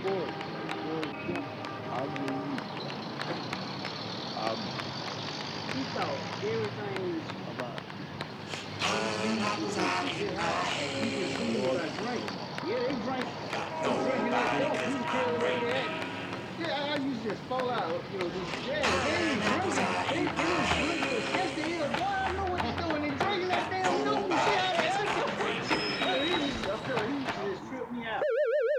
course, yeah, I mean, um, he thought everything about used to get high. He just seen what I drank. Yeah, they drank. They drinking that stuff. You can tell where they at. Yeah, I used to just fall out. Just yeah, they ain't drinking. They don't drink to catch the ill. Boy, I know what they doing. They drinking that damn noon. See how they act? Yeah, he used to just trip me out.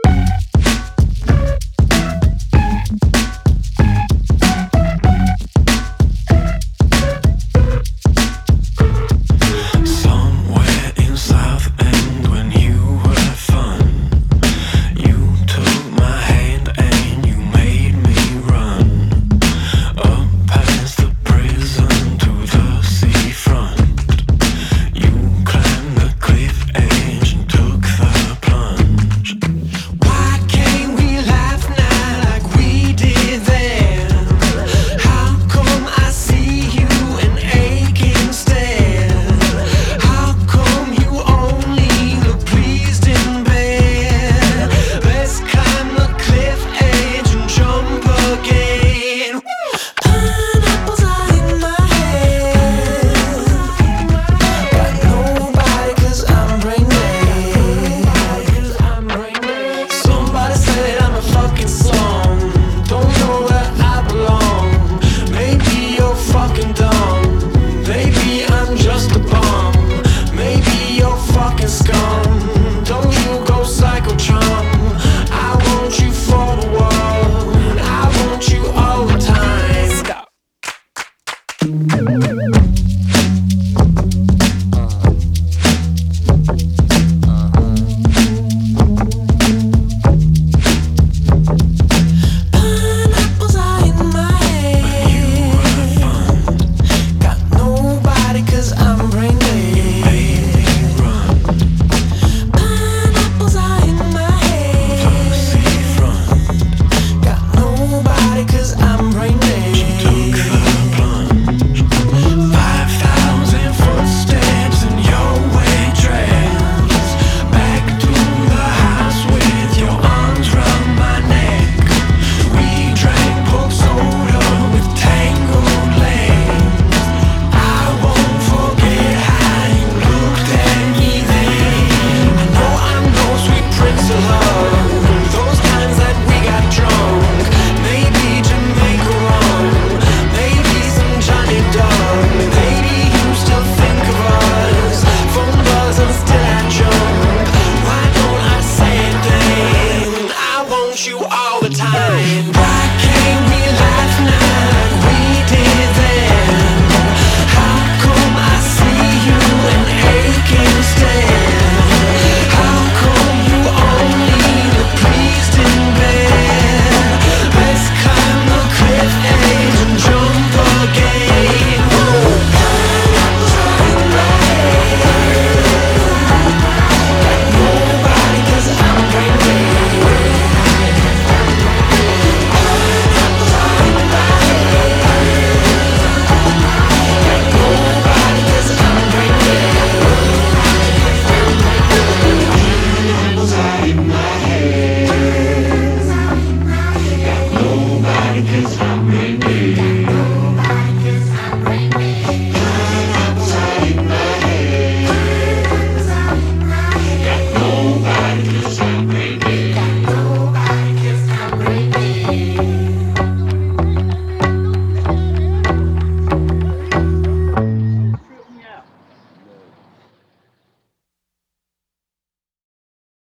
Somewhere in South End when you were fun, you took my hand and you made me run up past the prison to the seafront. You climbed the cliff edge and took the plunge. Why can't we laugh now like we did then? How come I see you and ache instead? How come you only look pleased in bed? Let's climb the cliff edge and jump again. Pineapples are in my head. Got nobody 'cause I'm brain dead. Somebody said I'm a fucking slum. Don't know where I belong. Maybe you're fucking dumb. Maybe I'm just a bum. Maybe you're fucking scum. Don't you go psycho chum. I want you for the world. I want you all the time. Stop. Pineapples are in my head. Got nobody 'cause I'm brain dead. Pineapples are in my head. Got nobody 'cause I'm brain dead. She took the plunge. 5,000 footsteps in your wet dress. Back to the house with your arms round my neck. We drank pork soda with tangled legs. I won't forget how you looked at me then. I know I'm no sweet prince of love. Those times that we got drunk. Maybe Jamaica rum. Maybe some Johnny Dog. Maybe you still think of us. Phone buzz and still I jump. Why don't I say a thing? I want you all